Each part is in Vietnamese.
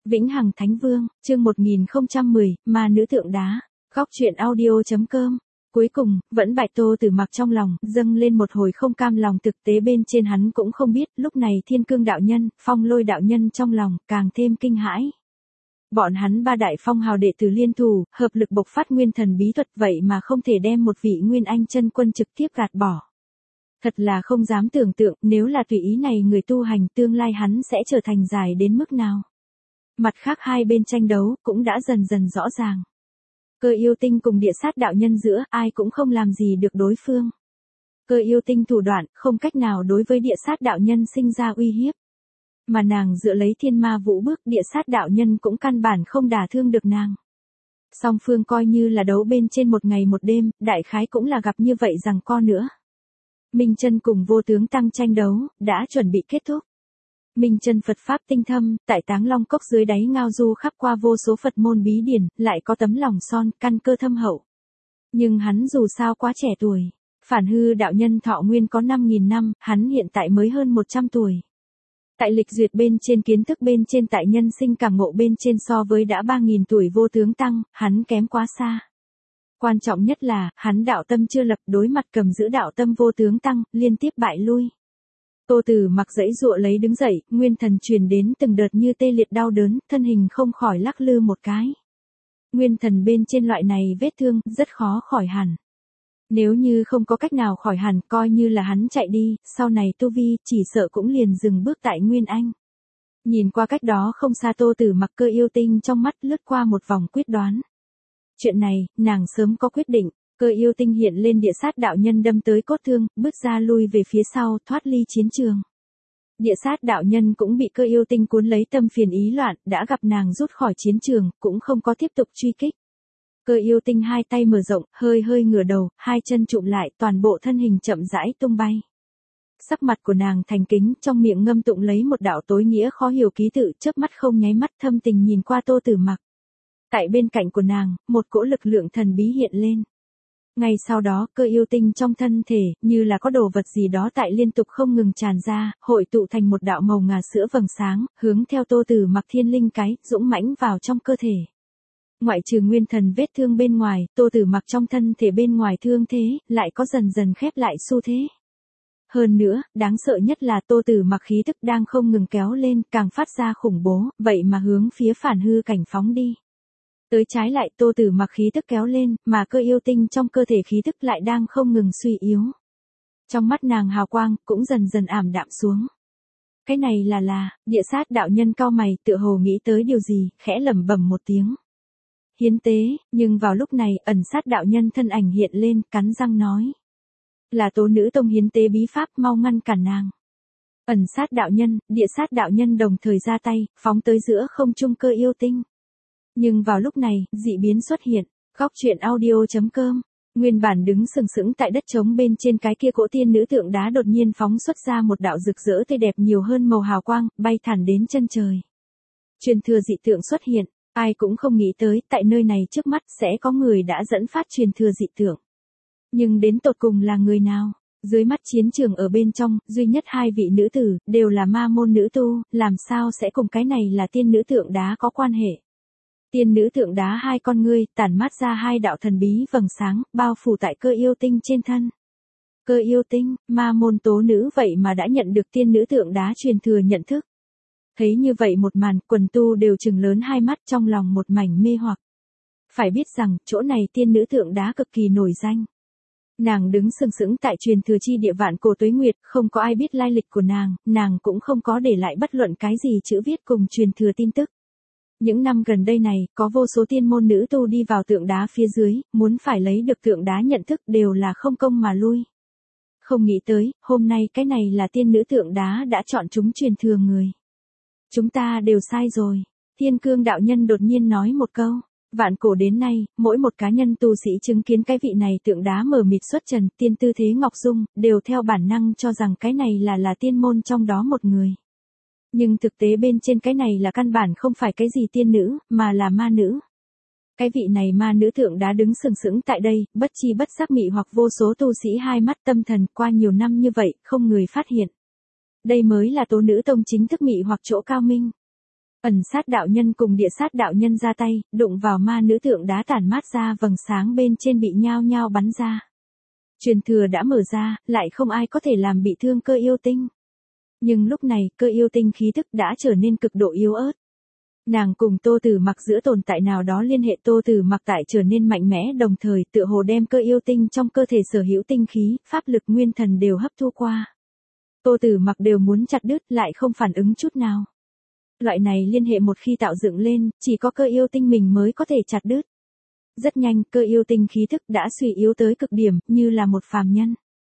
Vĩnh Hằng Thánh Vương, chương 1010, Ma Nữ Tượng Đá, Góc Truyện Audio.com. Cuối cùng, vẫn Bạch Tô Tử Mặc trong lòng, dâng lên một hồi không cam lòng, thực tế bên trên hắn cũng không biết, lúc này Thiên Cương đạo nhân, Phong Lôi đạo nhân trong lòng, càng thêm kinh hãi. Bọn hắn ba đại phong hào đệ tử liên thủ, hợp lực bộc phát nguyên thần bí thuật, vậy mà không thể đem một vị Nguyên Anh chân quân trực tiếp gạt bỏ. Thật là không dám tưởng tượng, nếu là tùy ý này người tu hành, tương lai hắn sẽ trở thành dài đến mức nào. Mặt khác hai bên tranh đấu, cũng đã dần dần rõ ràng. Cơ Yêu Tinh cùng Địa Sát đạo nhân giữa, ai cũng không làm gì được đối phương. Cơ Yêu Tinh thủ đoạn, không cách nào đối với Địa Sát đạo nhân sinh ra uy hiếp. Mà nàng dựa lấy Thiên Ma Vũ Bước, Địa Sát đạo nhân cũng căn bản không đả thương được nàng. Song phương coi như là đấu bên trên một ngày một đêm, đại khái cũng là gặp như vậy rằng co nữa. Minh Chân cùng Vô Tướng Tăng tranh đấu, đã chuẩn bị kết thúc. Minh Chân Phật pháp tinh thâm, tại Táng Long Cốc dưới đáy ngao du khắp qua vô số Phật môn bí điển, lại có tấm lòng son, căn cơ thâm hậu. Nhưng hắn dù sao quá trẻ tuổi. Phản Hư đạo nhân thọ nguyên có 5.000 năm, hắn hiện tại mới hơn 100 tuổi. Tại lịch duyệt bên trên, kiến thức bên trên, tại nhân sinh cảm ngộ bên trên, so với đã 3.000 tuổi Vô Tướng Tăng, hắn kém quá xa. Quan trọng nhất là, hắn đạo tâm chưa lập, đối mặt cầm giữ đạo tâm Vô Tướng Tăng, liên tiếp bại lui. Tô Tử Mặc giãy giụa lấy đứng dậy, nguyên thần truyền đến từng đợt như tê liệt đau đớn, thân hình không khỏi lắc lư một cái. Nguyên thần bên trên loại này vết thương, rất khó khỏi hẳn. Nếu như không có cách nào khỏi hẳn, coi như là hắn chạy đi, sau này tu vi, chỉ sợ cũng liền dừng bước tại Nguyên Anh. Nhìn qua cách đó không xa Tô Tử Mặc, Cơ Yêu Tinh trong mắt lướt qua một vòng quyết đoán. Chuyện này, nàng sớm có quyết định. Cơ Yêu Tinh hiện lên Địa Sát đạo nhân đâm tới cốt thương, bước ra lui về phía sau, thoát ly chiến trường. Địa Sát đạo nhân cũng bị Cơ Yêu Tinh cuốn lấy tâm phiền ý loạn, đã gặp nàng rút khỏi chiến trường, cũng không có tiếp tục truy kích. Cơ Yêu Tinh hai tay mở rộng, hơi hơi ngửa đầu, hai chân chụm lại, toàn bộ thân hình chậm rãi tung bay. Sắc mặt của nàng thành kính, trong miệng ngâm tụng lấy một đạo tối nghĩa khó hiểu ký tự, chớp mắt không nháy mắt, thâm tình nhìn qua Tô Tử Mặc. Tại bên cạnh của nàng, một cỗ lực lượng thần bí hiện lên. Ngay sau đó, Cơ Yêu Tinh trong thân thể, như là có đồ vật gì đó tại liên tục không ngừng tràn ra, hội tụ thành một đạo màu ngà sữa vầng sáng, hướng theo Tô Tử Mặc thiên linh cái, dũng mãnh vào trong cơ thể. Ngoại trừ nguyên thần vết thương bên ngoài, Tô Tử Mặc trong thân thể bên ngoài thương thế, lại có dần dần khép lại xu thế. Hơn nữa, đáng sợ nhất là Tô Tử Mặc khí tức đang không ngừng kéo lên, càng phát ra khủng bố, vậy mà hướng phía Phản Hư cảnh phóng đi. Tới trái lại, Tô Tử Mặc khí tức kéo lên, mà Cơ Yêu Tinh trong cơ thể khí tức lại đang không ngừng suy yếu. Trong mắt nàng hào quang, cũng dần dần ảm đạm xuống. Cái này là, Địa Sát đạo nhân cau mày, tựa hồ nghĩ tới điều gì, khẽ lẩm bẩm một tiếng. Hiến tế, nhưng vào lúc này, Ẩn Sát đạo nhân thân ảnh hiện lên, cắn răng nói. Là Tố Nữ Tông hiến tế bí pháp, mau ngăn cản nàng. Ẩn Sát đạo nhân, Địa Sát đạo nhân đồng thời ra tay, phóng tới giữa không trung Cơ Yêu Tinh. Nhưng vào lúc này, dị biến xuất hiện. Góc Truyện Audio.com. Nguyên bản đứng sừng sững tại đất trống bên trên cái kia cỗ tiên nữ tượng đá đột nhiên phóng xuất ra một đạo rực rỡ tươi đẹp nhiều hơn màu hào quang, bay thẳng đến chân trời. Truyền thừa dị tượng xuất hiện, ai cũng không nghĩ tới, tại nơi này trước mắt sẽ có người đã dẫn phát truyền thừa dị tượng. Nhưng đến tột cùng là người nào? Dưới mắt chiến trường ở bên trong, duy nhất hai vị nữ tử, đều là ma môn nữ tu, làm sao sẽ cùng cái này là tiên nữ tượng đá có quan hệ? Tiên nữ tượng đá hai con ngươi, tản mát ra hai đạo thần bí vầng sáng, bao phủ tại Cơ Yêu Tinh trên thân. Cơ Yêu Tinh, ma môn tố nữ vậy mà đã nhận được tiên nữ tượng đá truyền thừa nhận thức. Thấy như vậy một màn, quần tu đều trừng lớn hai mắt, trong lòng một mảnh mê hoặc. Phải biết rằng, chỗ này tiên nữ tượng đá cực kỳ nổi danh. Nàng đứng sừng sững tại truyền thừa chi địa vạn cổ tuế nguyệt, không có ai biết lai lịch của nàng cũng không có để lại bất luận cái gì chữ viết cùng truyền thừa tin tức. Những năm gần đây này, có vô số tiên môn nữ tu đi vào tượng đá phía dưới, muốn phải lấy được tượng đá nhận thức đều là không công mà lui. Không nghĩ tới, hôm nay cái này là tiên nữ tượng đá đã chọn chúng truyền thừa người. Chúng ta đều sai rồi. Thiên Cương đạo nhân đột nhiên nói một câu. Vạn cổ đến nay, mỗi một cá nhân tu sĩ chứng kiến cái vị này tượng đá mờ mịt xuất trần, tiên tư thế ngọc dung, đều theo bản năng cho rằng cái này là tiên môn trong đó một người. Nhưng thực tế bên trên cái này là căn bản không phải cái gì tiên nữ, mà là ma nữ. Cái vị này ma nữ tượng đá đứng sừng sững tại đây, bất chi bất giác mị hoặc vô số tu sĩ hai mắt tâm thần, qua nhiều năm như vậy, không người phát hiện. Đây mới là Tố Nữ Tông chính thức mị hoặc chỗ cao minh. Ẩn sát đạo nhân cùng địa sát đạo nhân ra tay, đụng vào ma nữ tượng đá tản mát ra vầng sáng bên trên bị nhao nhao bắn ra. Truyền thừa đã mở ra, lại không ai có thể làm bị thương Cơ Yêu Tinh. Nhưng lúc này, Cơ Yêu Tinh khí thức đã trở nên cực độ yếu ớt. Nàng cùng Tô Tử Mặc giữa tồn tại nào đó liên hệ, Tô Tử Mặc tại trở nên mạnh mẽ, đồng thời tựa hồ đem Cơ Yêu Tinh trong cơ thể sở hữu tinh khí, pháp lực nguyên thần đều hấp thu qua. Tô Tử Mặc đều muốn chặt đứt lại không phản ứng chút nào. Loại này liên hệ một khi tạo dựng lên, chỉ có Cơ Yêu Tinh mình mới có thể chặt đứt. Rất nhanh, Cơ Yêu Tinh khí thức đã suy yếu tới cực điểm, như là một phàm nhân.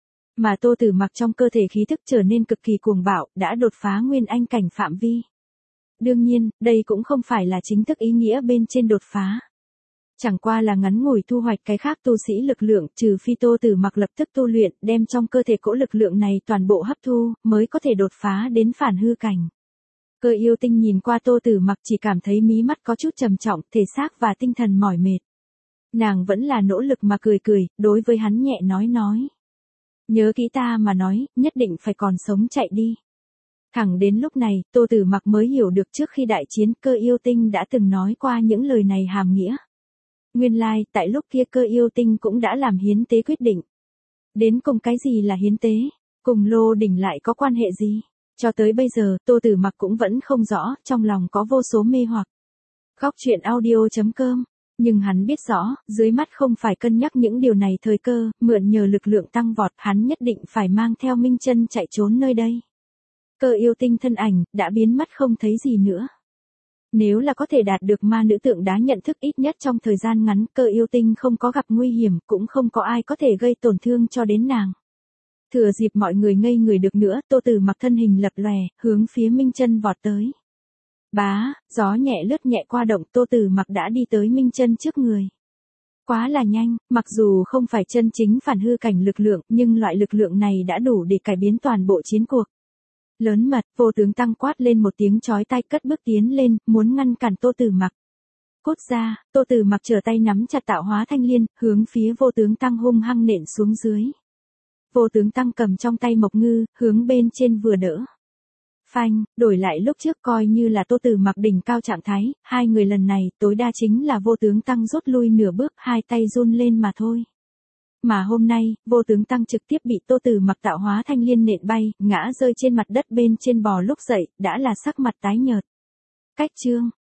Mà Tô Tử Mặc trong cơ thể khí thức trở nên cực kỳ cuồng bạo, đã đột phá nguyên anh cảnh phạm vi. Đương nhiên, đây cũng không phải là chính thức ý nghĩa bên trên đột phá. Chẳng qua là ngắn ngủi thu hoạch cái khác tu sĩ lực lượng, trừ phi Tô Tử Mặc lập tức tu luyện, đem trong cơ thể cỗ lực lượng này toàn bộ hấp thu, mới có thể đột phá đến phản hư cảnh. Cơ Yêu Tinh nhìn qua Tô Tử Mặc chỉ cảm thấy mí mắt có chút trầm trọng, thể xác và tinh thần mỏi mệt. Nàng vẫn là nỗ lực mà cười cười, đối với hắn nhẹ nói. Nhớ kỹ ta mà nói, nhất định phải còn sống chạy đi. Thẳng đến lúc này, Tô Tử Mặc mới hiểu được trước khi đại chiến Cơ Yêu Tinh đã từng nói qua những lời này hàm nghĩa. Nguyên lai, tại lúc kia Cơ Yêu Tinh cũng đã làm hiến tế quyết định. Đến cùng cái gì là hiến tế? Cùng Lô Đỉnh lại có quan hệ gì? Cho tới bây giờ, Tô Tử Mặc cũng vẫn không rõ, trong lòng có vô số mê hoặc. Góc truyện audio.com. Nhưng hắn biết rõ, dưới mắt không phải cân nhắc những điều này thời cơ, mượn nhờ lực lượng tăng vọt, hắn nhất định phải mang theo Minh Chân chạy trốn nơi đây. Cơ Yêu Tinh thân ảnh, đã biến mất không thấy gì nữa. Nếu là có thể đạt được ma nữ tượng đá nhận thức ít nhất trong thời gian ngắn, Cơ Yêu Tinh không có gặp nguy hiểm, cũng không có ai có thể gây tổn thương cho đến nàng. Thừa dịp mọi người ngây người được nữa, Tô Tử Mặc thân hình lập lòe, hướng phía Minh Chân vọt tới. Bá, gió nhẹ lướt nhẹ qua động, Tô Tử Mặc đã đi tới Minh Chân trước người. Quá là nhanh, mặc dù không phải chân chính phản hư cảnh lực lượng, nhưng loại lực lượng này đã đủ để cải biến toàn bộ chiến cuộc. Lớn mật, Vô Tướng Tăng quát lên một tiếng chói tai, cất bước tiến lên, muốn ngăn cản Tô Tử Mặc. Cút ra, Tô Tử Mặc trở tay nắm chặt Tạo Hóa Thanh Liên, hướng phía Vô Tướng Tăng hung hăng nện xuống dưới. Vô Tướng Tăng cầm trong tay mộc ngư, hướng bên trên vừa đỡ. Phanh, đổi lại lúc trước coi như là Tô Tử Mặc đỉnh cao trạng thái, hai người lần này tối đa chính là Vô Tướng Tăng rút lui nửa bước, hai tay run lên mà thôi. Mà hôm nay, Vô Tướng Tăng trực tiếp bị Tô Tử Mặc Tạo Hóa Thanh Liên nện bay, ngã rơi trên mặt đất, bên trên bò lúc dậy, đã là sắc mặt tái nhợt. Cách chương.